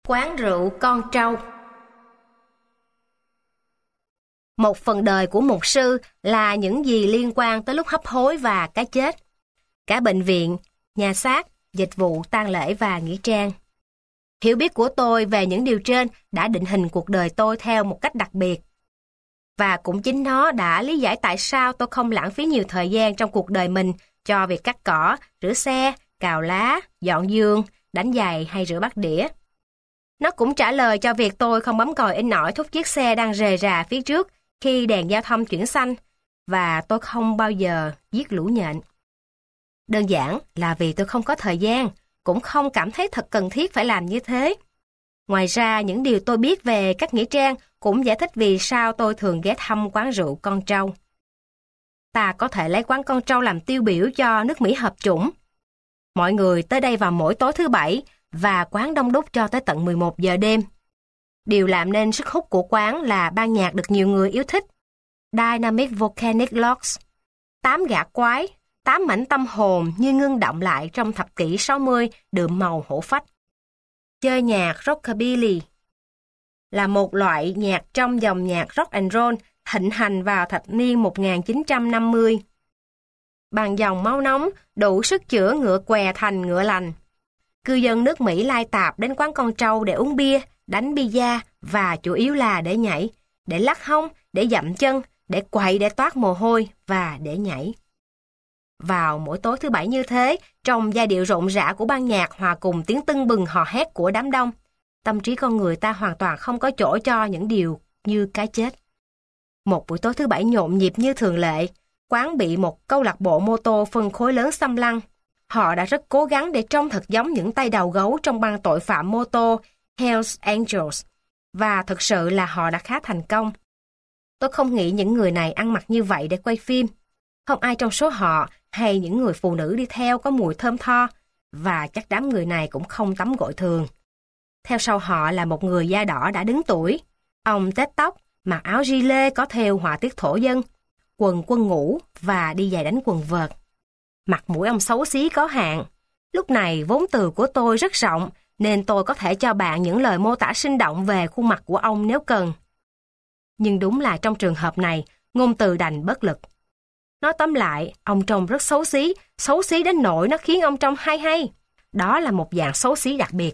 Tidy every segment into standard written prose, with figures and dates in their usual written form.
Quán rượu con trâu. Một phần đời của mục sư là những gì liên quan tới lúc hấp hối và cái chết. Cả bệnh viện, nhà xác, dịch vụ tang lễ và nghĩa trang. Hiểu biết của tôi về những điều trên đã định hình cuộc đời tôi theo một cách đặc biệt. Và cũng chính nó đã lý giải tại sao tôi không lãng phí nhiều thời gian trong cuộc đời mình cho việc cắt cỏ, rửa xe, cào lá, dọn giường, đánh giày hay rửa bát đĩa. Nó cũng trả lời cho việc tôi không bấm còi inh ỏi thúc chiếc xe đang rề rà phía trước khi đèn giao thông chuyển xanh, và tôi không bao giờ giết lũ nhện. Đơn giản là vì tôi không có thời gian, cũng không cảm thấy thật cần thiết phải làm như thế. Ngoài ra, những điều tôi biết về các nghĩa trang cũng giải thích vì sao tôi thường ghé thăm quán rượu con trâu. Ta có thể lấy quán con trâu làm tiêu biểu cho nước Mỹ hợp chủng. Mọi người tới đây vào mỗi tối thứ Bảy và quán đông đúc cho tới tận 11 giờ đêm. Điều làm nên sức hút của quán là ban nhạc được nhiều người yêu thích. Dynamic Volcanic Logs, 8 gã quái, 8 mảnh tâm hồn như ngưng động lại trong thập kỷ 60 đượm màu hổ phách. Chơi nhạc rockabilly là một loại nhạc trong dòng nhạc rock and roll thịnh hành vào thập niên 1950. Bằng dòng máu nóng đủ sức chữa ngựa què thành ngựa lành. Cư dân nước Mỹ lai tạp đến quán con trâu để uống bia, đánh bida và chủ yếu là để nhảy, để lắc hông, để dậm chân, để quậy để toát mồ hôi và để nhảy. Vào mỗi tối thứ Bảy như thế, trong giai điệu rộn rã của ban nhạc hòa cùng tiếng tưng bừng hò hét của đám đông, tâm trí con người ta hoàn toàn không có chỗ cho những điều như cái chết. Một buổi tối thứ Bảy nhộn nhịp như thường lệ, quán bị một câu lạc bộ mô tô phân khối lớn xâm lăng. Họ đã rất cố gắng để trông thật giống những tay đầu gấu trong băng tội phạm mô tô Hells Angels, và thực sự là họ đã khá thành công. Tôi không nghĩ những người này ăn mặc như vậy để quay phim. Không ai trong số họ hay những người phụ nữ đi theo có mùi thơm tho, và chắc đám người này cũng không tắm gội thường. Theo sau họ là một người da đỏ đã đứng tuổi. Ông tết tóc, mặc áo gilet có thêu họa tiết thổ dân, quần quân ngủ và đi giày đánh quần vợt. Mặt mũi ông xấu xí có hạn. Lúc này vốn từ của tôi rất rộng, nên tôi có thể cho bạn những lời mô tả sinh động về khuôn mặt của ông nếu cần. Nhưng đúng là trong trường hợp này, ngôn từ đành bất lực. Nói tóm lại, ông trông rất xấu xí đến nỗi nó khiến ông trông hay. Đó là một dạng xấu xí đặc biệt.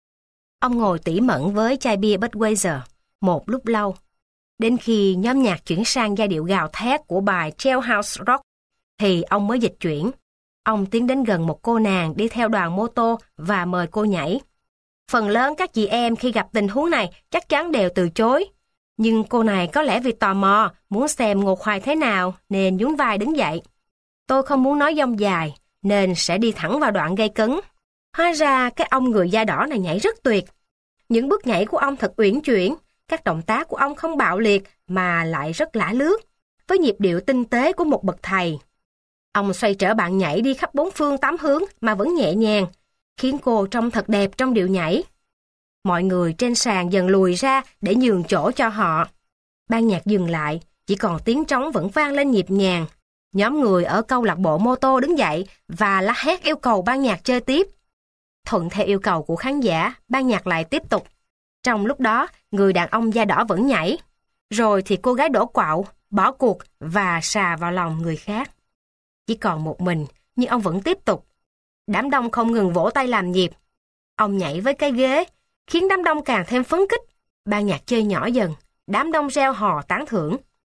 Ông ngồi tỉ mẩn với chai bia Budweiser một lúc lâu, đến khi nhóm nhạc chuyển sang giai điệu gào thét của bài Jailhouse Rock, thì ông mới dịch chuyển. Ông tiến đến gần một cô nàng đi theo đoàn mô tô và mời cô nhảy. Phần lớn các chị em khi gặp tình huống này chắc chắn đều từ chối. Nhưng cô này có lẽ vì tò mò, muốn xem Ngô Khoai thế nào nên nhún vai đứng dậy. Tôi không muốn nói dông dài nên sẽ đi thẳng vào đoạn gây cấn. Hóa ra cái ông người da đỏ này nhảy rất tuyệt. Những bước nhảy của ông thật uyển chuyển, các động tác của ông không bạo liệt mà lại rất lả lướt, với nhịp điệu tinh tế của một bậc thầy. Ông xoay trở bạn nhảy đi khắp bốn phương tám hướng mà vẫn nhẹ nhàng, khiến cô trông thật đẹp trong điệu nhảy. Mọi người trên sàn dần lùi ra để nhường chỗ cho họ. Ban nhạc dừng lại, chỉ còn tiếng trống vẫn vang lên nhịp nhàng. Nhóm người ở câu lạc bộ mô tô đứng dậy và la hét yêu cầu ban nhạc chơi tiếp. Thuận theo yêu cầu của khán giả, ban nhạc lại tiếp tục. Trong lúc đó, người đàn ông da đỏ vẫn nhảy. Rồi thì cô gái đổ quạo, bỏ cuộc và xà vào lòng người khác. Chỉ còn một mình, nhưng ông vẫn tiếp tục. Đám đông không ngừng vỗ tay làm nhịp. Ông nhảy với cái ghế, khiến đám đông càng thêm phấn khích. Ban nhạc chơi nhỏ dần, đám đông reo hò tán thưởng.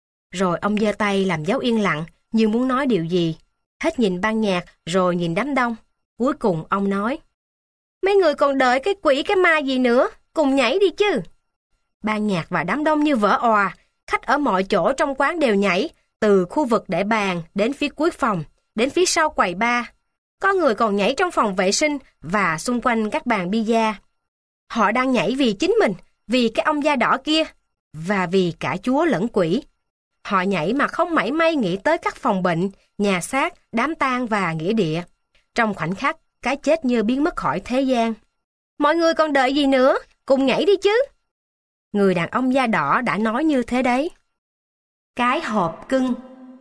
Rồi ông giơ tay làm dấu yên lặng, như muốn nói điều gì. Hết nhìn ban nhạc, rồi nhìn đám đông. Cuối cùng ông nói: "Mấy người còn đợi cái quỷ cái ma gì nữa, cùng nhảy đi chứ." Ban nhạc và đám đông như vỡ òa, khách ở mọi chỗ trong quán đều nhảy, từ khu vực để bàn đến phía cuối phòng, đến phía sau quầy bar. Có người còn nhảy trong phòng vệ sinh và xung quanh các bàn bida. Họ đang nhảy vì chính mình, vì cái ông da đỏ kia, và vì cả Chúa lẫn quỷ. Họ nhảy mà không mảy may nghĩ tới các phòng bệnh, nhà xác, đám tang và nghĩa địa. Trong khoảnh khắc, cái chết như biến mất khỏi thế gian. "Mọi người còn đợi gì nữa, cùng nhảy đi chứ." Người đàn ông da đỏ đã nói như thế đấy. Cái hộp cưng.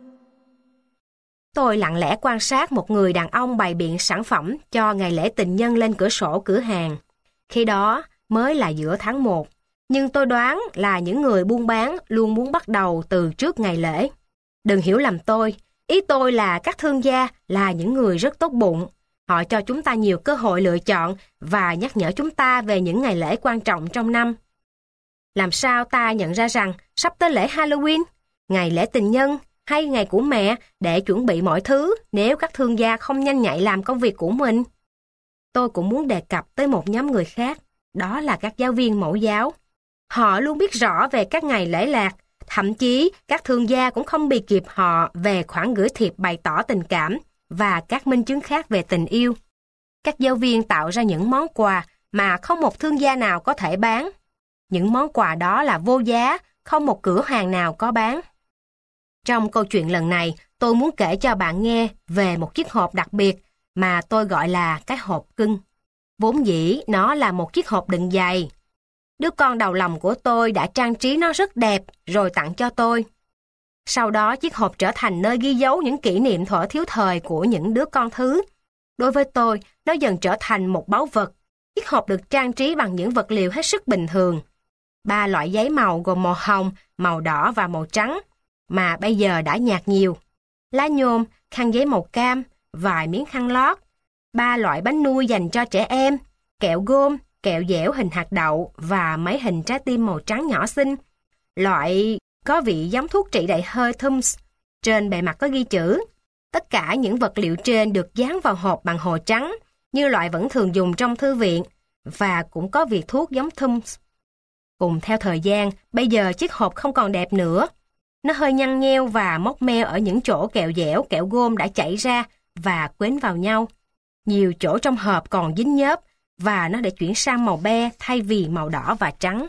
Tôi lặng lẽ quan sát một người đàn ông bày biện sản phẩm cho ngày lễ tình nhân lên cửa sổ cửa hàng. Khi đó, mới là giữa tháng 1, nhưng tôi đoán là những người buôn bán luôn muốn bắt đầu từ trước ngày lễ. Đừng hiểu lầm tôi, ý tôi là các thương gia là những người rất tốt bụng. Họ cho chúng ta nhiều cơ hội lựa chọn và nhắc nhở chúng ta về những ngày lễ quan trọng trong năm. Làm sao ta nhận ra rằng sắp tới lễ Halloween, ngày lễ tình nhân hay ngày của mẹ để chuẩn bị mọi thứ nếu các thương gia không nhanh nhạy làm công việc của mình? Tôi cũng muốn đề cập tới một nhóm người khác, đó là các giáo viên mẫu giáo. Họ luôn biết rõ về các ngày lễ lạc, thậm chí các thương gia cũng không bị kịp họ về khoản gửi thiệp bày tỏ tình cảm và các minh chứng khác về tình yêu. Các giáo viên tạo ra những món quà mà không một thương gia nào có thể bán. Những món quà đó là vô giá, không một cửa hàng nào có bán. Trong câu chuyện lần này, tôi muốn kể cho bạn nghe về một chiếc hộp đặc biệt mà tôi gọi là cái hộp cưng. Vốn dĩ nó là một chiếc hộp đựng giày. Đứa con đầu lòng của tôi đã trang trí nó rất đẹp rồi tặng cho tôi. Sau đó chiếc hộp trở thành nơi ghi dấu những kỷ niệm thuở thiếu thời của những đứa con thứ. Đối với tôi, nó dần trở thành một báu vật. Chiếc hộp được trang trí bằng những vật liệu hết sức bình thường. 3 loại giấy màu gồm màu hồng, màu đỏ và màu trắng, mà bây giờ đã nhạt nhiều. Lá nhôm, khăn giấy màu cam, vài miếng khăn lót, 3 loại bánh nuôi dành cho trẻ em, kẹo gôm, kẹo dẻo hình hạt đậu và mấy hình trái tim màu trắng nhỏ xinh. Loại có vị giống thuốc trị đầy hơi Tums, trên bề mặt có ghi chữ. Tất cả những vật liệu trên được dán vào hộp bằng hồ trắng, như loại vẫn thường dùng trong thư viện, và cũng có vị thuốc giống Tums. Cùng theo thời gian, bây giờ chiếc hộp không còn đẹp nữa. Nó hơi nhăn nheo và móc meo ở những chỗ kẹo dẻo, kẹo gôm đã chảy ra và quến vào nhau. Nhiều chỗ trong hộp còn dính nhớp và nó đã chuyển sang màu be thay vì màu đỏ và trắng.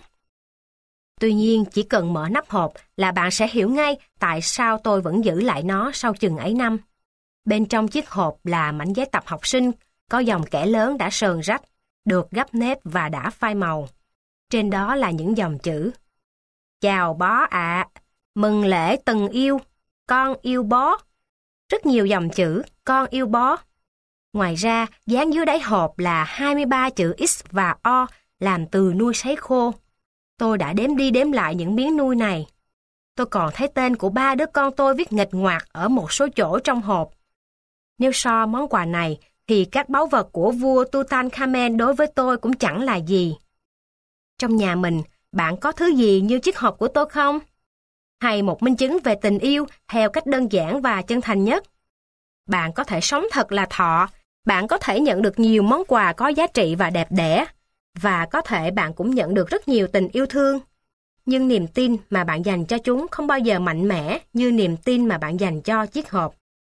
Tuy nhiên, chỉ cần mở nắp hộp là bạn sẽ hiểu ngay tại sao tôi vẫn giữ lại nó sau chừng ấy năm. Bên trong chiếc hộp là mảnh giấy tập học sinh, có dòng kẻ lớn đã sờn rách, được gấp nếp và đã phai màu. Trên đó là những dòng chữ: Chào bó ạ, mừng lễ từng yêu, con yêu bó. Rất nhiều dòng chữ con yêu bó. Ngoài ra, dán dưới đáy hộp là 23 chữ X và O làm từ nuôi sấy khô. Tôi đã đếm đi đếm lại những miếng nuôi này. Tôi còn thấy tên của 3 đứa con tôi viết nghịch ngoạc ở một số chỗ trong hộp. Nếu so món quà này, thì các báu vật của vua Tutankhamen đối với tôi cũng chẳng là gì. Trong nhà mình, bạn có thứ gì như chiếc hộp của tôi không? Hay một minh chứng về tình yêu theo cách đơn giản và chân thành nhất? Bạn có thể sống thật là thọ, bạn có thể nhận được nhiều món quà có giá trị và đẹp đẽ, và có thể bạn cũng nhận được rất nhiều tình yêu thương. Nhưng niềm tin mà bạn dành cho chúng không bao giờ mạnh mẽ như niềm tin mà bạn dành cho chiếc hộp.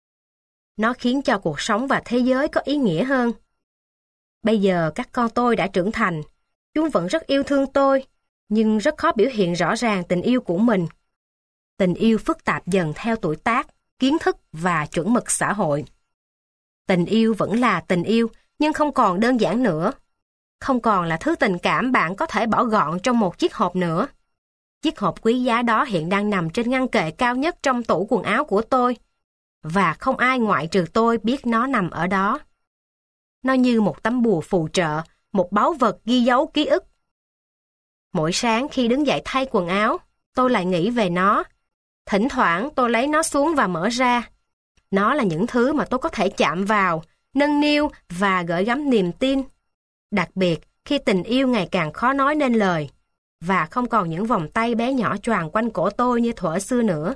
Nó khiến cho cuộc sống và thế giới có ý nghĩa hơn. Bây giờ các con tôi đã trưởng thành, chúng vẫn rất yêu thương tôi, nhưng rất khó biểu hiện rõ ràng tình yêu của mình. Tình yêu phức tạp dần theo tuổi tác, kiến thức và chuẩn mực xã hội. Tình yêu vẫn là tình yêu, nhưng không còn đơn giản nữa. Không còn là thứ tình cảm bạn có thể bỏ gọn trong một chiếc hộp nữa. Chiếc hộp quý giá đó hiện đang nằm trên ngăn kệ cao nhất trong tủ quần áo của tôi, và không ai ngoại trừ tôi biết nó nằm ở đó. Nó như một tấm bùa phù trợ, một báu vật ghi dấu ký ức. Mỗi sáng khi đứng dậy thay quần áo, tôi lại nghĩ về nó. Thỉnh thoảng tôi lấy nó xuống và mở ra. Nó là những thứ mà tôi có thể chạm vào, nâng niu và gửi gắm niềm tin. Đặc biệt khi tình yêu ngày càng khó nói nên lời, và không còn những vòng tay bé nhỏ choàng quanh cổ tôi như thuở xưa nữa.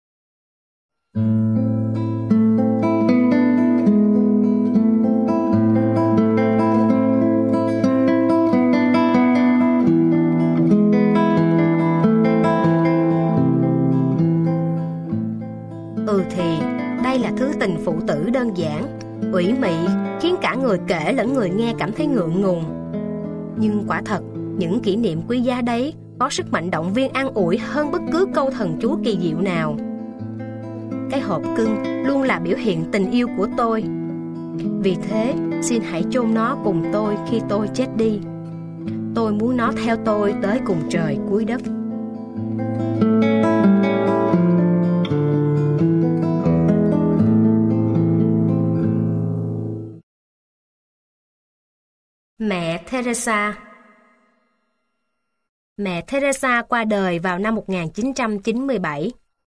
Thì đây là thứ tình phụ tử đơn giản, ủy mị, khiến cả người kể lẫn người nghe cảm thấy ngượng ngùng. Nhưng quả thật, những kỷ niệm quý giá đấy có sức mạnh động viên an ủi hơn bất cứ câu thần chú kỳ diệu nào. Cái hộp cưng luôn là biểu hiện tình yêu của tôi. Vì thế, xin hãy chôn nó cùng tôi khi tôi chết đi. Tôi muốn nó theo tôi tới cùng trời cuối đất. Mẹ Teresa. mẹ Teresa qua đời vào năm 1997.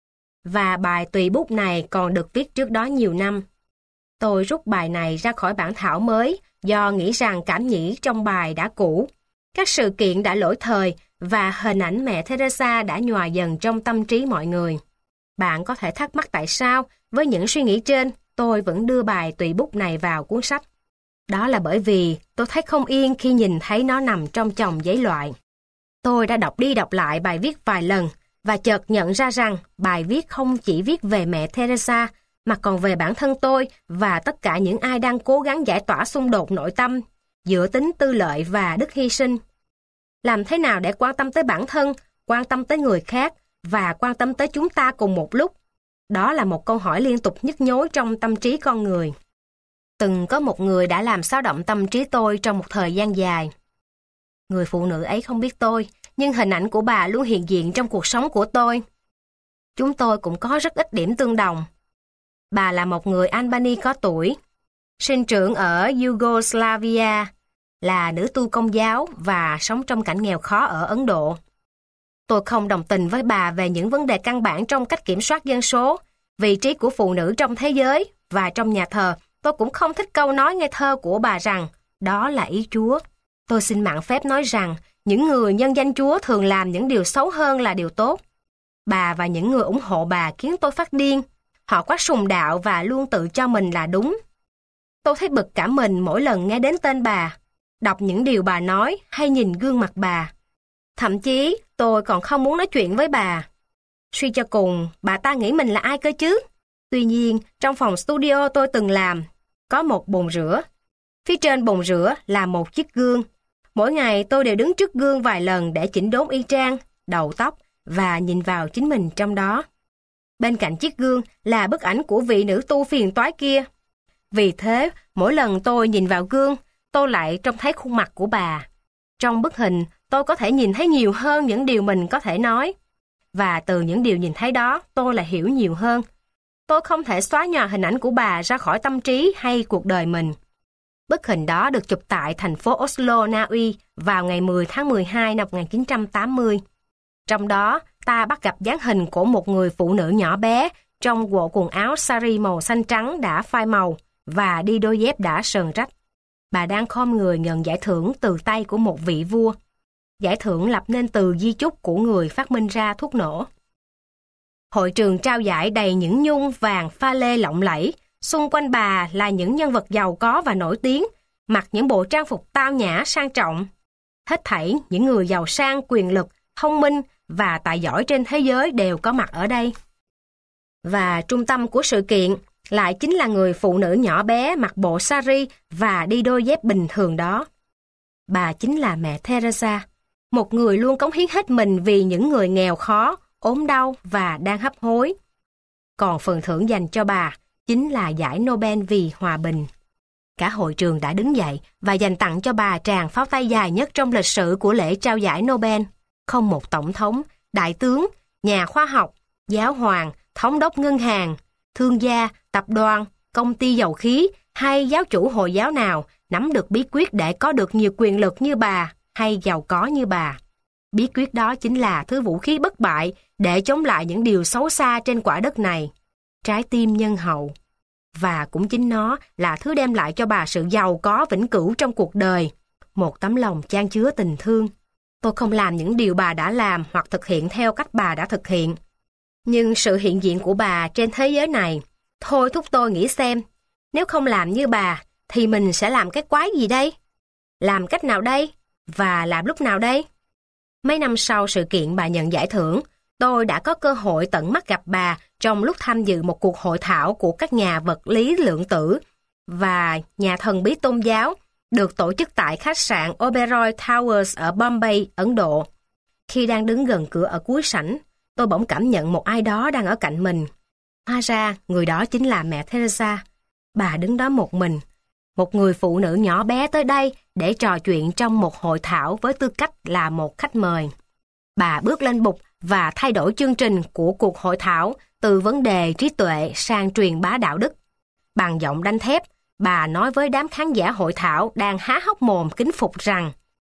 Và bài tùy bút này còn được viết trước đó nhiều năm. Tôi rút bài này ra khỏi bản thảo mới do nghĩ rằng cảm nghĩ trong bài đã cũ. Các sự kiện đã lỗi thời và hình ảnh mẹ Teresa đã nhòa dần trong tâm trí mọi người. Bạn có thể thắc mắc tại sao, với những suy nghĩ trên, tôi vẫn đưa bài tùy bút này vào cuốn sách. Đó là bởi vì tôi thấy không yên khi nhìn thấy nó nằm trong chồng giấy loại. Tôi đã đọc đi đọc lại bài viết vài lần và chợt nhận ra rằng bài viết không chỉ viết về mẹ Teresa mà còn về bản thân tôi và tất cả những ai đang cố gắng giải tỏa xung đột nội tâm giữa tính tư lợi và đức hy sinh. Làm thế nào để quan tâm tới bản thân, quan tâm tới người khác và quan tâm tới chúng ta cùng một lúc? Đó là một câu hỏi liên tục nhức nhối trong tâm trí con người. Từng có một người đã làm xáo động tâm trí tôi trong một thời gian dài. Người phụ nữ ấy không biết tôi, nhưng hình ảnh của bà luôn hiện diện trong cuộc sống của tôi. Chúng tôi cũng có rất ít điểm tương đồng. Bà là một người Albany có tuổi, sinh trưởng ở Yugoslavia, là nữ tu công giáo và sống trong cảnh nghèo khó ở Ấn Độ. Tôi không đồng tình với bà về những vấn đề căn bản trong cách kiểm soát dân số, vị trí của phụ nữ trong thế giới và trong nhà thờ. Tôi cũng không thích câu nói ngây thơ của bà rằng đó là ý Chúa. Tôi xin mạn phép nói rằng những người nhân danh Chúa thường làm những điều xấu hơn là điều tốt. Bà và những người ủng hộ bà khiến tôi phát điên. Họ quá sùng đạo và luôn tự cho mình là đúng. Tôi thấy bực cả mình mỗi lần nghe đến tên bà, đọc những điều bà nói hay nhìn gương mặt bà. Thậm chí tôi còn không muốn nói chuyện với bà. Suy cho cùng, bà ta nghĩ mình là ai cơ chứ? Tuy nhiên, trong phòng studio tôi từng làm, có một bồn rửa. Phía trên bồn rửa là một chiếc gương. Mỗi ngày tôi đều đứng trước gương vài lần để chỉnh đốn y trang, đầu tóc và nhìn vào chính mình trong đó. Bên cạnh chiếc gương là bức ảnh của vị nữ tu phiền toái kia. Vì thế, mỗi lần tôi nhìn vào gương, tôi lại trông thấy khuôn mặt của bà. Trong bức hình, tôi có thể nhìn thấy nhiều hơn những điều mình có thể nói. Và từ những điều nhìn thấy đó, tôi lại hiểu nhiều hơn. Tôi không thể xóa nhòa hình ảnh của bà ra khỏi tâm trí hay cuộc đời mình. Bức hình đó được chụp tại thành phố Oslo, Na Uy vào ngày 10 tháng 12 năm 1980. Trong đó, ta bắt gặp dáng hình của một người phụ nữ nhỏ bé trong bộ quần áo sari màu xanh trắng đã phai màu và đi đôi dép đã sờn rách. Bà đang khom người nhận giải thưởng từ tay của một vị vua. Giải thưởng lập nên từ di chúc của người phát minh ra thuốc nổ. Hội trường trao giải đầy những nhung vàng pha lê lộng lẫy. Xung quanh bà là những nhân vật giàu có và nổi tiếng, mặc những bộ trang phục tao nhã sang trọng. Hết thảy những người giàu sang, quyền lực, thông minh và tài giỏi trên thế giới đều có mặt ở đây. Và trung tâm của sự kiện lại chính là người phụ nữ nhỏ bé mặc bộ sari và đi đôi dép bình thường đó. Bà chính là mẹ Teresa, một người luôn cống hiến hết mình vì những người nghèo khó, ốm đau và đang hấp hối. Còn phần thưởng dành cho bà chính là giải Nobel vì hòa bình. Cả hội trường đã đứng dậy và dành tặng cho bà tràng pháo tay dài nhất trong lịch sử của lễ trao giải Nobel. Không một tổng thống, đại tướng, nhà khoa học, giáo hoàng, thống đốc ngân hàng, thương gia, tập đoàn, công ty dầu khí hay giáo chủ Hồi giáo nào nắm được bí quyết để có được nhiều quyền lực như bà hay giàu có như bà. Bí quyết đó chính là thứ vũ khí bất bại để chống lại những điều xấu xa trên quả đất này. Trái tim nhân hậu. Và cũng chính nó là thứ đem lại cho bà sự giàu có vĩnh cửu trong cuộc đời. Một tấm lòng chan chứa tình thương. Tôi không làm những điều bà đã làm hoặc thực hiện theo cách bà đã thực hiện. Nhưng sự hiện diện của bà trên thế giới này thôi thúc tôi nghĩ xem, nếu không làm như bà thì mình sẽ làm cái quái gì đây? Làm cách nào đây? Và làm lúc nào đây? Mấy năm sau sự kiện bà nhận giải thưởng, tôi đã có cơ hội tận mắt gặp bà trong lúc tham dự một cuộc hội thảo của các nhà vật lý lượng tử và nhà thần bí tôn giáo được tổ chức tại khách sạn Oberoi Towers ở Bombay, Ấn Độ. Khi đang đứng gần cửa ở cuối sảnh, tôi bỗng cảm nhận một ai đó đang ở cạnh mình. Hóa ra, người đó chính là mẹ Teresa. Bà đứng đó một mình, một người phụ nữ nhỏ bé tới đây để trò chuyện trong một hội thảo với tư cách là một khách mời. Bà bước lên bục và thay đổi chương trình của cuộc hội thảo từ vấn đề trí tuệ sang truyền bá đạo đức. Bằng giọng đanh thép, bà nói với đám khán giả hội thảo đang há hốc mồm kính phục rằng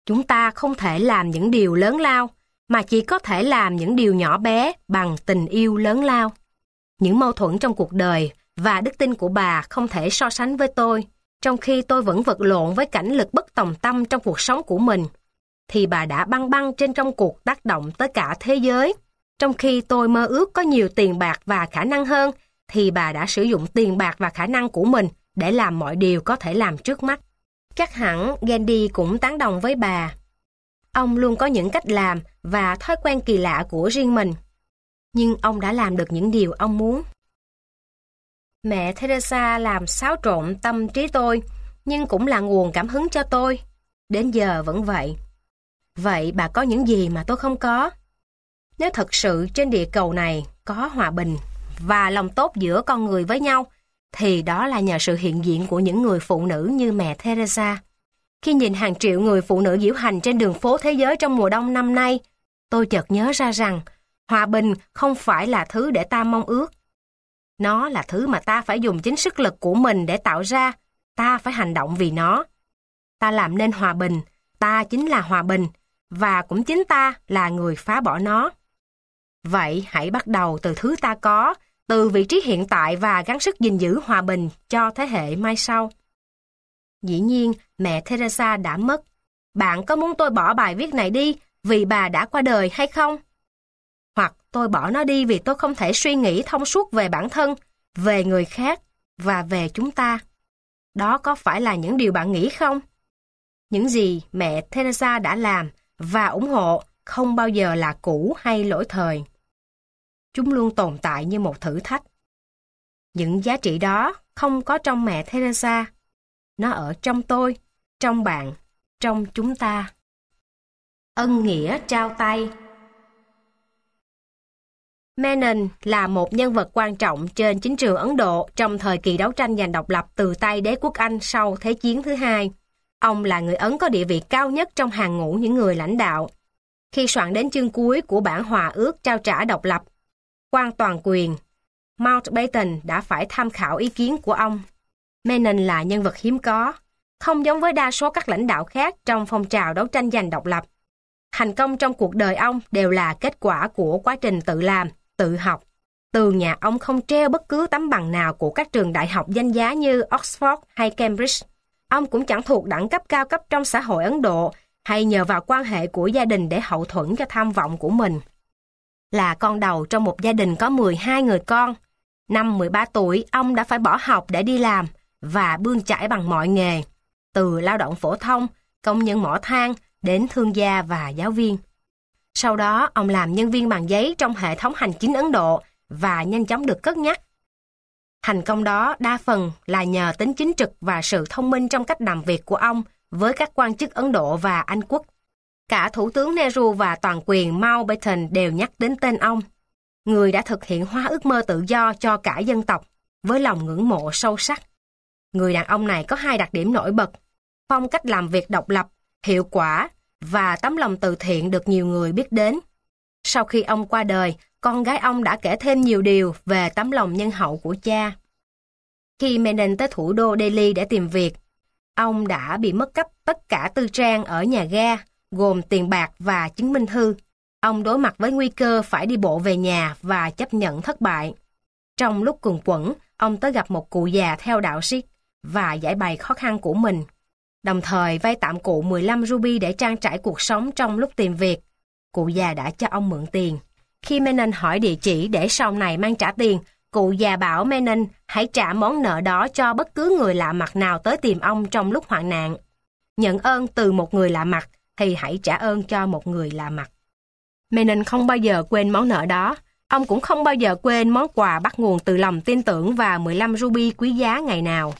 Chúng ta không thể làm những điều lớn lao, mà chỉ có thể làm những điều nhỏ bé bằng tình yêu lớn lao. Những mâu thuẫn trong cuộc đời và đức tin của bà không thể so sánh với tôi, trong khi tôi vẫn vật lộn với cảnh lực bất tòng tâm trong cuộc sống của mình, thì bà đã băng băng trên công cuộc tác động tới cả thế giới. Trong khi tôi mơ ước có nhiều tiền bạc và khả năng hơn, thì bà đã sử dụng tiền bạc và khả năng của mình để làm mọi điều có thể làm trước mắt. Chắc hẳn Gandhi cũng tán đồng với bà. Ông luôn có những cách làm và thói quen kỳ lạ của riêng mình. Nhưng ông đã làm được những điều ông muốn. Mẹ Teresa làm xáo trộn tâm trí tôi, nhưng cũng là nguồn cảm hứng cho tôi. Đến giờ vẫn vậy. Vậy bà có những gì mà tôi không có? Nếu thật sự trên địa cầu này có hòa bình và lòng tốt giữa con người với nhau, thì đó là nhờ sự hiện diện của những người phụ nữ như mẹ Teresa. Khi nhìn hàng triệu người phụ nữ diễu hành trên đường phố thế giới trong mùa đông năm nay, tôi chợt nhớ ra rằng hòa bình không phải là thứ để ta mong ước. Nó là thứ mà ta phải dùng chính sức lực của mình để tạo ra, ta phải hành động vì nó. Ta làm nên hòa bình, ta chính là hòa bình, và cũng chính ta là người phá bỏ nó. Vậy hãy bắt đầu từ thứ ta có, từ vị trí hiện tại và gắng sức gìn giữ hòa bình cho thế hệ mai sau. Dĩ nhiên, mẹ Teresa đã mất. Bạn có muốn tôi bỏ bài viết này đi vì bà đã qua đời hay không? Hoặc tôi bỏ nó đi vì tôi không thể suy nghĩ thông suốt về bản thân, về người khác và về chúng ta. Đó có phải là những điều bạn nghĩ không? Những gì mẹ Teresa đã làm và ủng hộ không bao giờ là cũ hay lỗi thời. Chúng luôn tồn tại như một thử thách. Những giá trị đó không có trong mẹ Teresa. Nó ở trong tôi, trong bạn, trong chúng ta. Ân nghĩa trao tay. Menon là một nhân vật quan trọng trên chính trường Ấn Độ trong thời kỳ đấu tranh giành độc lập từ tay đế quốc Anh sau Thế chiến thứ hai. Ông là người Ấn có địa vị cao nhất trong hàng ngũ những người lãnh đạo. Khi soạn đến chương cuối của bản hòa ước trao trả độc lập, quan toàn quyền, Mountbatten đã phải tham khảo ý kiến của ông. Menon là nhân vật hiếm có, không giống với đa số các lãnh đạo khác trong phong trào đấu tranh giành độc lập. Thành công trong cuộc đời ông đều là kết quả của quá trình tự làm, tự học. Từ nhà ông không treo bất cứ tấm bằng nào của các trường đại học danh giá như Oxford hay Cambridge. Ông cũng chẳng thuộc đẳng cấp cao cấp trong xã hội Ấn Độ hay nhờ vào quan hệ của gia đình để hậu thuẫn cho tham vọng của mình. Là con đầu trong một gia đình có 12 người con, năm 13 tuổi ông đã phải bỏ học để đi làm và bươn chải bằng mọi nghề, từ lao động phổ thông, công nhân mỏ than đến thương gia và giáo viên. Sau đó ông làm nhân viên bằng giấy trong hệ thống hành chính Ấn Độ và nhanh chóng được cất nhắc. Thành công đó đa phần là nhờ tính chính trực và sự thông minh trong cách làm việc của ông với các quan chức Ấn Độ và Anh quốc. Cả Thủ tướng Nehru và toàn quyền Mountbatten đều nhắc đến tên ông, người đã thực hiện hóa ước mơ tự do cho cả dân tộc, với lòng ngưỡng mộ sâu sắc. Người đàn ông này có hai đặc điểm nổi bật: phong cách làm việc độc lập, hiệu quả và tấm lòng từ thiện được nhiều người biết đến. Sau khi ông qua đời, con gái ông đã kể thêm nhiều điều về tấm lòng nhân hậu của cha. Khi Menon tới thủ đô Delhi để tìm việc, ông đã bị mất cắp tất cả tư trang ở nhà ga, gồm tiền bạc và chứng minh thư. Ông đối mặt với nguy cơ phải đi bộ về nhà và chấp nhận thất bại. Trong lúc quần quẫn, ông tới gặp một cụ già theo đạo Sikh và giải bày khó khăn của mình, đồng thời vay tạm cụ 15 ruby để trang trải cuộc sống trong lúc tìm việc. Cụ già đã cho ông mượn tiền. Khi Menon hỏi địa chỉ để sau này mang trả tiền, cụ già bảo Menon hãy trả món nợ đó cho bất cứ người lạ mặt nào tới tìm ông trong lúc hoạn nạn. Nhận ơn từ một người lạ mặt thì hãy trả ơn cho một người lạ mặt. Menon không bao giờ quên món nợ đó. Ông cũng không bao giờ quên món quà bắt nguồn từ lòng tin tưởng và 15 ruby quý giá ngày nào.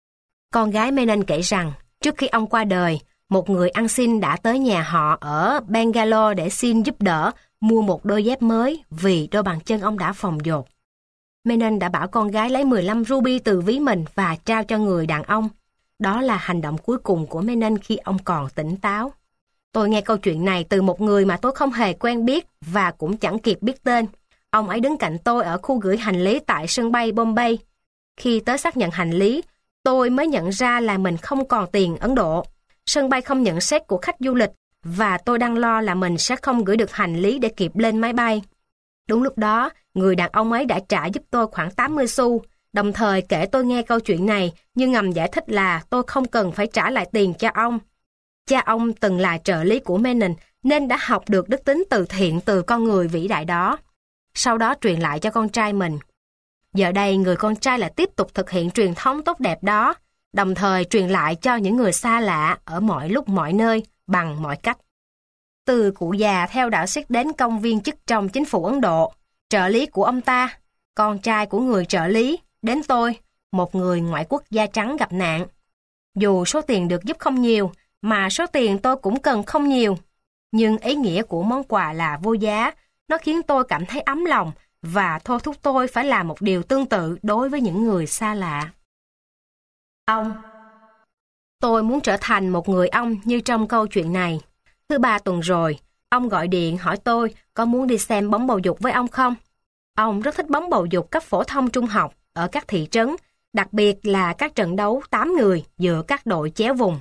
Con gái Menon kể rằng, trước khi ông qua đời, một người ăn xin đã tới nhà họ ở Bangalore để xin giúp đỡ mua một đôi dép mới vì đôi bàn chân ông đã phồng dột. Menon đã bảo con gái lấy 15 ruby từ ví mình và trao cho người đàn ông. Đó là hành động cuối cùng của Menon khi ông còn tỉnh táo. Tôi nghe câu chuyện này từ một người mà tôi không hề quen biết và cũng chẳng kịp biết tên. Ông ấy đứng cạnh tôi ở khu gửi hành lý tại sân bay Bombay. Khi tới xác nhận hành lý, tôi mới nhận ra là mình không còn tiền Ấn Độ. sân bay không nhận xét của khách du lịch và tôi đang lo là mình sẽ không gửi được hành lý để kịp lên máy bay. Đúng lúc đó, người đàn ông ấy đã trả giúp tôi khoảng 80 xu, đồng thời kể tôi nghe câu chuyện này nhưng ngầm giải thích là tôi không cần phải trả lại tiền cho ông. Cha ông từng là trợ lý của Menon nên đã học được đức tính từ thiện từ con người vĩ đại đó. Sau đó truyền lại cho con trai mình. Giờ đây người con trai lại tiếp tục thực hiện truyền thống tốt đẹp đó, đồng thời truyền lại cho những người xa lạ ở mọi lúc mọi nơi bằng mọi cách. Từ cụ già theo đạo Sikh đến công viên chức trong chính phủ Ấn Độ, trợ lý của ông ta, con trai của người trợ lý, đến tôi, một người ngoại quốc da trắng gặp nạn. Dù số tiền được giúp không nhiều, mà số tiền tôi cũng cần không nhiều, nhưng ý nghĩa của món quà là vô giá, nó khiến tôi cảm thấy ấm lòng và thôi thúc tôi phải làm một điều tương tự đối với những người xa lạ. Ông. Tôi muốn trở thành một người ông như trong câu chuyện này. Thứ 3 tuần rồi, ông gọi điện hỏi tôi có muốn đi xem bóng bầu dục với ông không. Ông rất thích bóng bầu dục cấp phổ thông trung học ở các thị trấn, đặc biệt là các trận đấu 8 người giữa các đội chéo vùng.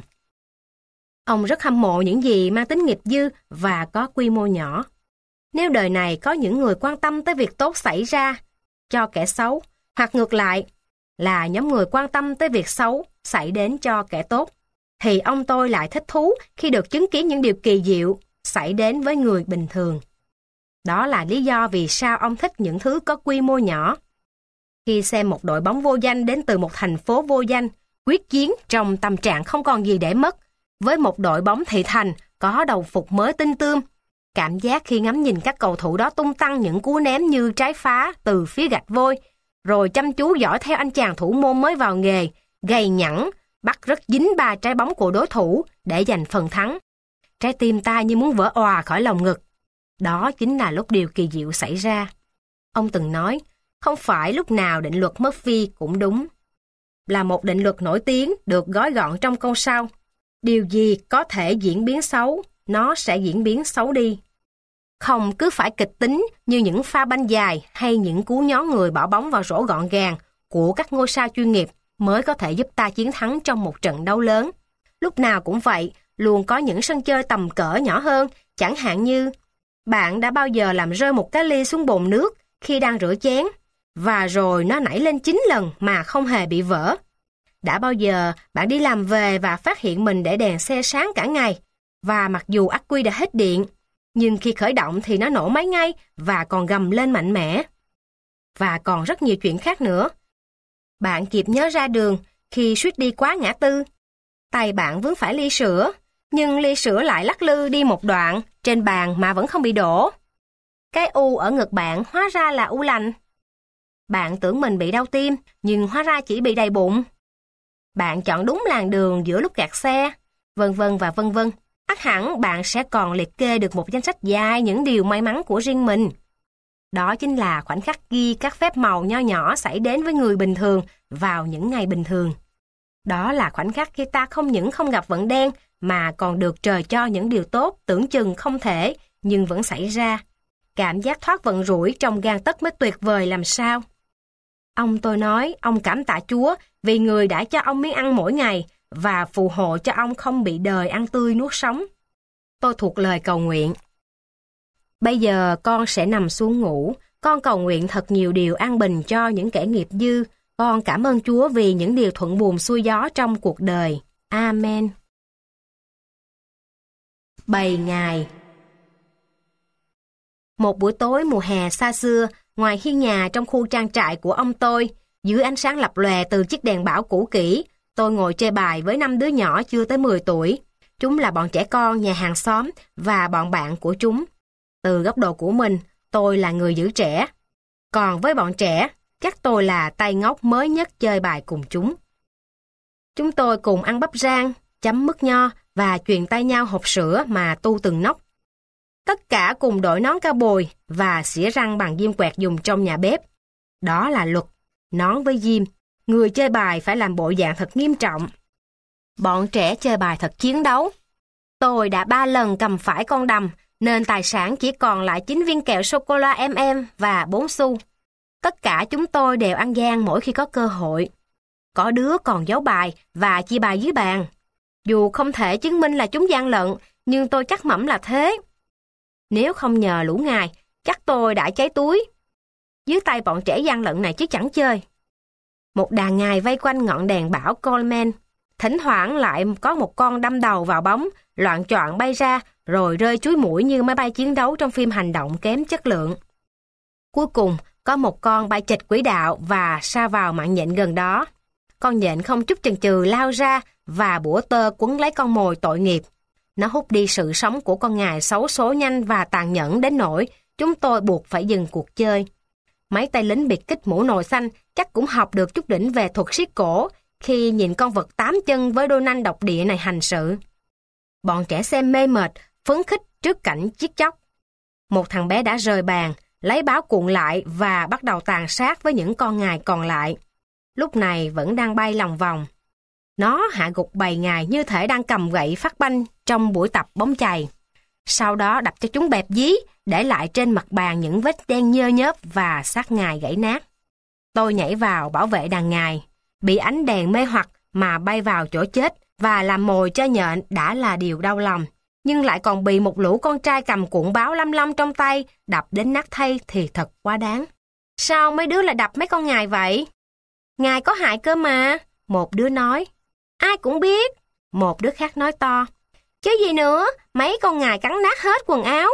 Ông rất hâm mộ những gì mang tính nghiệp dư và có quy mô nhỏ. Nếu đời này có những người quan tâm tới việc tốt xảy ra cho kẻ xấu, hoặc ngược lại là nhóm người quan tâm tới việc xấu xảy đến cho kẻ tốt, thì ông tôi lại thích thú khi được chứng kiến những điều kỳ diệu xảy đến với người bình thường. Đó là lý do vì sao ông thích những thứ có quy mô nhỏ. Khi xem một đội bóng vô danh đến từ một thành phố vô danh quyết chiến trong tâm trạng không còn gì để mất, với một đội bóng thị thành có đầu phục mới tinh tươm, cảm giác khi ngắm nhìn các cầu thủ đó tung tăng những cú ném như trái phá từ phía gạch vôi, rồi chăm chú dõi theo anh chàng thủ môn mới vào nghề, gầy nhẵn, bắt rất dính 3 trái bóng của đối thủ để giành phần thắng. Trái tim ta như muốn vỡ òa khỏi lồng ngực. Đó chính là lúc điều kỳ diệu xảy ra. Ông từng nói, không phải lúc nào định luật Murphy cũng đúng. Là một định luật nổi tiếng được gói gọn trong câu sau: điều gì có thể diễn biến xấu, nó sẽ diễn biến xấu đi. Không cứ phải kịch tính như những pha banh dài hay những cú nhón người bỏ bóng vào rổ gọn gàng của các ngôi sao chuyên nghiệp mới có thể giúp ta chiến thắng trong một trận đấu lớn. Lúc nào cũng vậy, luôn có những sân chơi tầm cỡ nhỏ hơn, chẳng hạn như bạn đã bao giờ làm rơi một cái ly xuống bồn nước khi đang rửa chén, và rồi nó nảy lên 9 lần mà không hề bị vỡ. Đã bao giờ bạn đi làm về và phát hiện mình để đèn xe sáng cả ngày, và mặc dù ắc quy đã hết điện, nhưng khi khởi động thì nó nổ máy ngay và còn gầm lên mạnh mẽ. Và còn rất nhiều chuyện khác nữa. Bạn kịp nhớ ra đường khi suýt đi quá ngã tư. Tay bạn vướng phải ly sữa, nhưng ly sữa lại lắc lư đi một đoạn trên bàn mà vẫn không bị đổ. Cái u ở ngực bạn hóa ra là u lành. Bạn tưởng mình bị đau tim, nhưng hóa ra chỉ bị đầy bụng. Bạn chọn đúng làn đường giữa lúc kẹt xe, vân vân và vân vân. Ắt hẳn bạn sẽ còn liệt kê được một danh sách dài những điều may mắn của riêng mình. Đó chính là khoảnh khắc ghi các phép màu nho nhỏ xảy đến với người bình thường vào những ngày bình thường. Đó là khoảnh khắc khi ta không những không gặp vận đen mà còn được trời cho những điều tốt tưởng chừng không thể nhưng vẫn xảy ra. Cảm giác thoát vận rủi trong gang tấc mới tuyệt vời làm sao. Ông tôi nói ông cảm tạ Chúa vì người đã cho ông miếng ăn mỗi ngày và phù hộ cho ông không bị đời ăn tươi nuốt sống. Tôi thuộc lời cầu nguyện. Bây giờ con sẽ nằm xuống ngủ. Con cầu nguyện thật nhiều điều an bình cho những kẻ nghiệp dư. Con cảm ơn Chúa vì những điều thuận buồm xuôi gió trong cuộc đời. Amen. Bầy ngài. Một buổi tối mùa hè xa xưa, ngoài hiên nhà trong khu trang trại của ông tôi, dưới ánh sáng lập lòe từ chiếc đèn bão cũ kỹ, tôi ngồi chơi bài với 5 đứa nhỏ chưa tới 10 tuổi. Chúng là bọn trẻ con nhà hàng xóm và bọn bạn của chúng. Từ góc độ của mình, tôi là người giữ trẻ. Còn với bọn trẻ, chắc tôi là tay ngốc mới nhất chơi bài cùng chúng. Chúng tôi cùng ăn bắp rang, chấm mứt nho và truyền tay nhau hộp sữa mà tu từng nóc. Tất cả cùng đội nón cao bồi và xỉa răng bằng diêm quẹt dùng trong nhà bếp. Đó là luật, nón với diêm. Người chơi bài phải làm bộ dạng thật nghiêm trọng. Bọn trẻ chơi bài thật chiến đấu. Tôi đã 3 lần cầm phải con đầm, nên tài sản chỉ còn lại 9 viên kẹo sô-cô-la M&M và 4 xu. Tất cả chúng tôi đều ăn gian mỗi khi có cơ hội. Có đứa còn giấu bài và chia bài dưới bàn. Dù không thể chứng minh là chúng gian lận, nhưng tôi chắc mẩm là thế. Nếu không nhờ lũ ngài, chắc tôi đã cháy túi dưới tay bọn trẻ gian lận này chứ chẳng chơi. Một đàn ngài vây quanh ngọn đèn bão Coleman. Thỉnh thoảng lại có một con đâm đầu vào bóng, loạng choạng bay ra, rồi rơi chúi mũi như máy bay chiến đấu trong phim hành động kém chất lượng. Cuối cùng, có một con bay chệch quỹ đạo và sa vào mạng nhện gần đó. Con nhện không chút chần chừ lao ra và bủa tơ quấn lấy con mồi tội nghiệp. Nó hút đi sự sống của con ngài xấu số nhanh và tàn nhẫn đến nỗi chúng tôi buộc phải dừng cuộc chơi. Mấy tay lính biệt kích mũ nồi xanh chắc cũng học được chút đỉnh về thuật siết cổ khi nhìn con vật 8 chân với đôi nanh độc địa này hành sự. Bọn trẻ xem mê mệt, phấn khích trước cảnh giết chóc. Một thằng bé đã rời bàn, lấy báo cuộn lại và bắt đầu tàn sát với những con ngài còn lại. Lúc này vẫn đang bay lòng vòng. Nó hạ gục bầy ngài như thể đang cầm gậy phát banh trong buổi tập bóng chày. Sau đó đập cho chúng bẹp dí, để lại trên mặt bàn những vết đen nhơ nhớp và xác ngài gãy nát. Tôi nhảy vào bảo vệ đàn ngài, bị ánh đèn mê hoặc mà bay vào chỗ chết và làm mồi cho nhện đã là điều đau lòng. Nhưng lại còn bị một lũ con trai cầm cuộn báo lăm lăm trong tay đập đến nát thây thì thật quá đáng. Sao mấy đứa lại đập mấy con ngài vậy? Ngài có hại cơ mà, một đứa nói. Ai cũng biết, một đứa khác nói to. Chứ gì nữa, mấy con ngài cắn nát hết quần áo.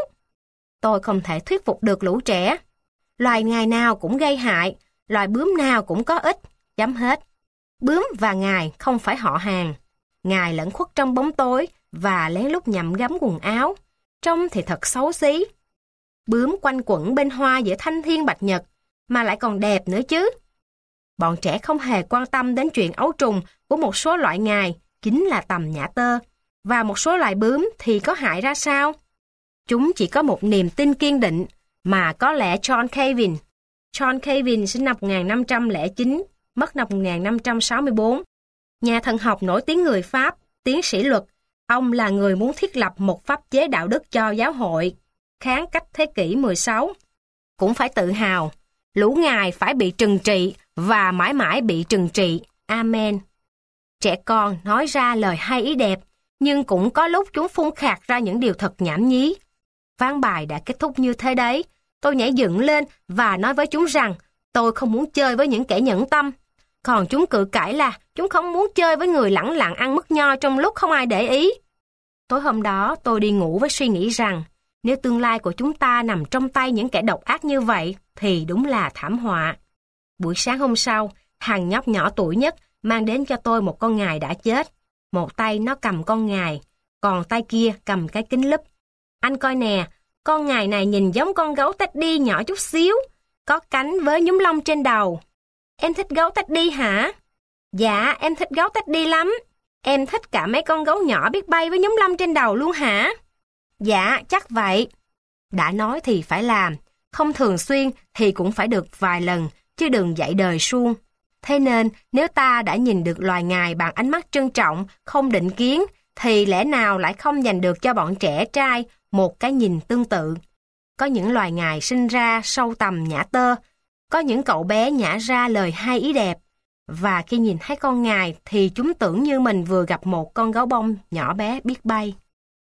Tôi không thể thuyết phục được lũ trẻ. Loài ngài nào cũng gây hại, loài bướm nào cũng có ích, chấm hết. Bướm và ngài không phải họ hàng. Ngài lẩn khuất trong bóng tối và lén lút nhậm gấm quần áo. Trông thì thật xấu xí. Bướm quanh quẩn bên hoa giữa thanh thiên bạch nhật, mà lại còn đẹp nữa chứ. Bọn trẻ không hề quan tâm đến chuyện ấu trùng của một số loại ngài, chính là tằm nhã tơ. Và một số loài bướm thì có hại ra sao? Chúng chỉ có một niềm tin kiên định mà có lẽ John Calvin sinh năm 1509, mất năm 1564. Nhà thần học nổi tiếng người Pháp, tiến sĩ luật. Ông là người muốn thiết lập một pháp chế đạo đức cho giáo hội, kháng cách thế kỷ 16. Cũng phải tự hào, lũ ngài phải bị trừng trị và mãi mãi bị trừng trị. Amen. Trẻ con nói ra lời hay ý đẹp, nhưng cũng có lúc chúng phun khạc ra những điều thật nhảm nhí. Ván bài đã kết thúc như thế đấy. Tôi nhảy dựng lên và nói với chúng rằng tôi không muốn chơi với những kẻ nhẫn tâm. Còn chúng cự cãi là chúng không muốn chơi với người lẳng lặng ăn mứt nho trong lúc không ai để ý. Tối hôm đó tôi đi ngủ với suy nghĩ rằng nếu tương lai của chúng ta nằm trong tay những kẻ độc ác như vậy thì đúng là thảm họa. Buổi sáng hôm sau, thằng nhóc nhỏ tuổi nhất mang đến cho tôi một con ngài đã chết. Một tay nó cầm con ngài, còn tay kia cầm cái kính lúp. Anh coi nè, con ngài này nhìn giống con gấu Teddy nhỏ chút xíu, có cánh với nhúm lông trên đầu. Em thích gấu Teddy hả? Dạ, em thích gấu Teddy lắm. Em thích cả mấy con gấu nhỏ biết bay với nhúm lông trên đầu luôn hả? Dạ, chắc vậy. Đã nói thì phải làm, không thường xuyên thì cũng phải được vài lần, chứ đừng dạy đời suông. Thế nên, nếu ta đã nhìn được loài ngài bằng ánh mắt trân trọng, không định kiến, thì lẽ nào lại không dành được cho bọn trẻ trai một cái nhìn tương tự. Có những loài ngài sinh ra sâu tầm nhã tơ, có những cậu bé nhả ra lời hay ý đẹp, và khi nhìn thấy con ngài thì chúng tưởng như mình vừa gặp một con gấu bông nhỏ bé biết bay.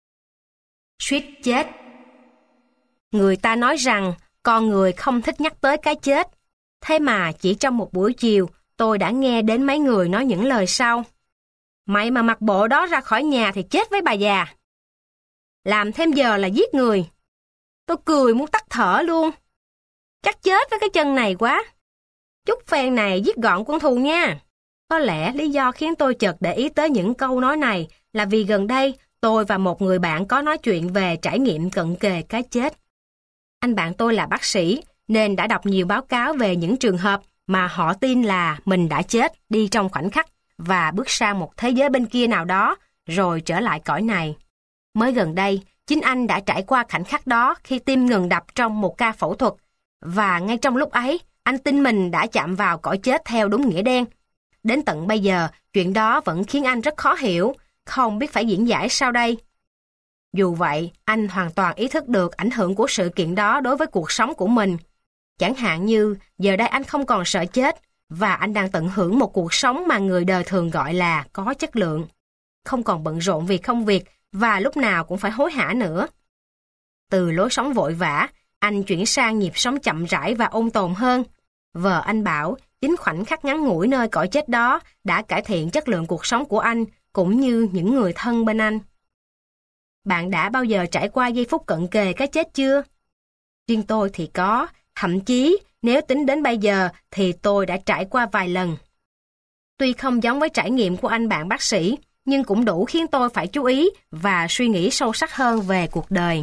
Suýt chết. Người ta nói rằng con người không thích nhắc tới cái chết. Thế mà chỉ trong một buổi chiều, tôi đã nghe đến mấy người nói những lời sau. Mày mà mặc bộ đó ra khỏi nhà thì chết với bà già. Làm thêm giờ là giết người. Tôi cười muốn tắt thở luôn. Chắc chết với cái chân này quá. Chúc phen này giết gọn quân thù nha. Có lẽ lý do khiến tôi chợt để ý tới những câu nói này là vì gần đây tôi và một người bạn có nói chuyện về trải nghiệm cận kề cái chết. Anh bạn tôi là bác sĩ nên đã đọc nhiều báo cáo về những trường hợp mà họ tin là mình đã chết đi trong khoảnh khắc và bước sang một thế giới bên kia nào đó rồi trở lại cõi này. Mới gần đây, chính anh đã trải qua khoảnh khắc đó khi tim ngừng đập trong một ca phẫu thuật và ngay trong lúc ấy, anh tin mình đã chạm vào cõi chết theo đúng nghĩa đen. Đến tận bây giờ, chuyện đó vẫn khiến anh rất khó hiểu, không biết phải diễn giải sao đây. Dù vậy, anh hoàn toàn ý thức được ảnh hưởng của sự kiện đó đối với cuộc sống của mình. Chẳng hạn như, giờ đây anh không còn sợ chết, và anh đang tận hưởng một cuộc sống mà người đời thường gọi là có chất lượng. không còn bận rộn vì công việc và lúc nào cũng phải hối hả nữa. Từ lối sống vội vã, anh chuyển sang nhịp sống chậm rãi và ôn tồn hơn. Vợ anh bảo, chính khoảnh khắc ngắn ngủi nơi cõi chết đó đã cải thiện chất lượng cuộc sống của anh, cũng như những người thân bên anh. Bạn đã bao giờ trải qua giây phút cận kề cái chết chưa? Riêng tôi thì có, thậm chí nếu tính đến bây giờ thì tôi đã trải qua vài lần. Tuy không giống với trải nghiệm của anh bạn bác sĩ, nhưng cũng đủ khiến tôi phải chú ý và suy nghĩ sâu sắc hơn về cuộc đời.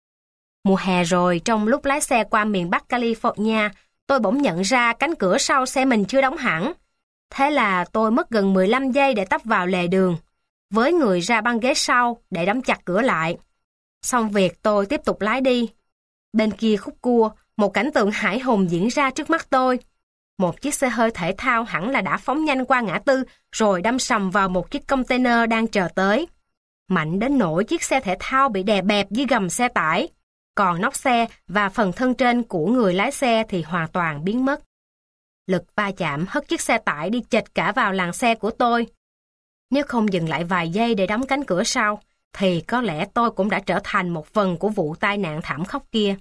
Mùa hè rồi, trong lúc lái xe qua miền Bắc California, tôi bỗng nhận ra cánh cửa sau xe mình chưa đóng hẳn. Thế là tôi mất gần 15 giây để tấp vào lề đường, với người ra băng ghế sau để đóng chặt cửa lại. Xong việc tôi tiếp tục lái đi. Bên kia khúc cua, một cảnh tượng hãi hùng diễn ra trước mắt tôi. Một chiếc xe hơi thể thao hẳn là đã phóng nhanh qua ngã tư rồi đâm sầm vào một chiếc container đang chờ tới. Mạnh đến nỗi chiếc xe thể thao bị đè bẹp dưới gầm xe tải. Còn nóc xe và phần thân trên của người lái xe thì hoàn toàn biến mất. Lực va chạm hất chiếc xe tải đi chệch cả vào làn xe của tôi. Nếu không dừng lại vài giây để đóng cánh cửa sau, thì có lẽ tôi cũng đã trở thành một phần của vụ tai nạn thảm khốc kia.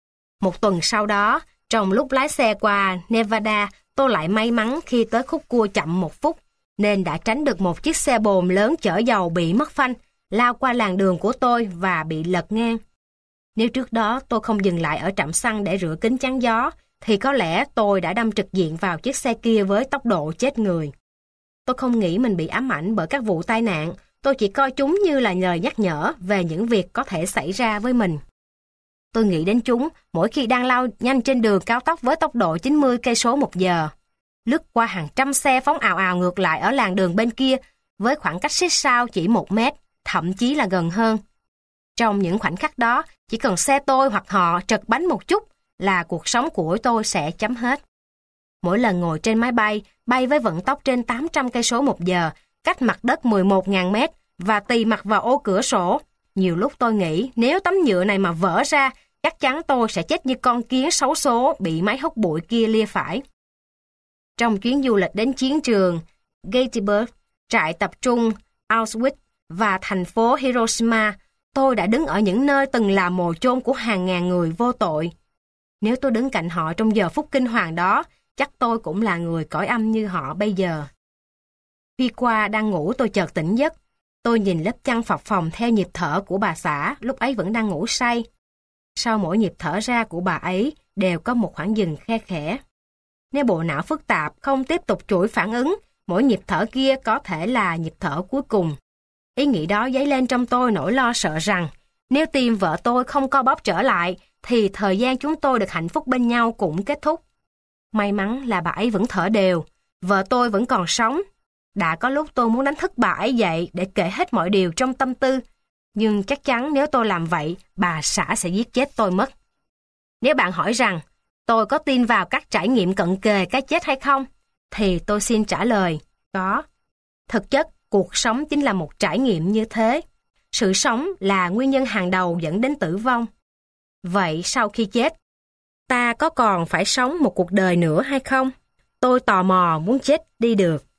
Một tuần sau đó, trong lúc lái xe qua Nevada, tôi lại may mắn khi tới khúc cua chậm 1 phút, nên đã tránh được một chiếc xe bồn lớn chở dầu bị mất phanh, lao qua làn đường của tôi và bị lật ngang. Nếu trước đó tôi không dừng lại ở trạm xăng để rửa kính chắn gió, thì có lẽ tôi đã đâm trực diện vào chiếc xe kia với tốc độ chết người. Tôi không nghĩ mình bị ám ảnh bởi các vụ tai nạn, tôi chỉ coi chúng như là lời nhắc nhở về những việc có thể xảy ra với mình. Tôi nghĩ đến chúng mỗi khi đang lao nhanh trên đường cao tốc với tốc độ 90 cây số một giờ, lướt qua hàng trăm xe phóng ào ào ngược lại ở làn đường bên kia với khoảng cách xích sao chỉ 1 mét, thậm chí là gần hơn. Trong những khoảnh khắc đó, chỉ cần xe tôi hoặc họ trật bánh một chút là cuộc sống của tôi sẽ chấm hết. Mỗi lần ngồi trên máy bay, bay với vận tốc trên 800 cây số một giờ, cách mặt đất 11.000 mét và tì mặt vào ô cửa sổ, nhiều lúc tôi nghĩ nếu tấm nhựa này mà vỡ ra, chắc chắn tôi sẽ chết như con kiến xấu số bị máy hút bụi kia lia phải. Trong chuyến du lịch đến chiến trường Gettysburg, trại tập trung Auschwitz và thành phố Hiroshima, tôi đã đứng ở những nơi từng là mồ chôn của hàng ngàn người vô tội. Nếu tôi đứng cạnh họ trong giờ phút kinh hoàng đó, chắc tôi cũng là người cõi âm như họ bây giờ. Khi qua đang ngủ tôi chợt tỉnh giấc. Tôi nhìn lớp chăn phập phồng theo nhịp thở của bà xã, lúc ấy vẫn đang ngủ say. Sau mỗi nhịp thở ra của bà ấy đều có một khoảng dừng khe khẽ. Nếu bộ não phức tạp không tiếp tục chuỗi phản ứng, mỗi nhịp thở kia có thể là nhịp thở cuối cùng. Ý nghĩ đó dấy lên trong tôi nỗi lo sợ rằng nếu tim vợ tôi không co bóp trở lại thì thời gian chúng tôi được hạnh phúc bên nhau cũng kết thúc. May mắn là bà ấy vẫn thở đều, vợ tôi vẫn còn sống. Đã có lúc tôi muốn đánh thức bà ấy dậy để kể hết mọi điều trong tâm tư, nhưng chắc chắn nếu tôi làm vậy, bà xã sẽ giết chết tôi mất. Nếu bạn hỏi rằng tôi có tin vào các trải nghiệm cận kề cái chết hay không, thì tôi xin trả lời, có. Thực chất, cuộc sống chính là một trải nghiệm như thế. Sự sống là nguyên nhân hàng đầu dẫn đến tử vong. Vậy sau khi chết, ta có còn phải sống một cuộc đời nữa hay không? Tôi tò mò muốn chết đi được.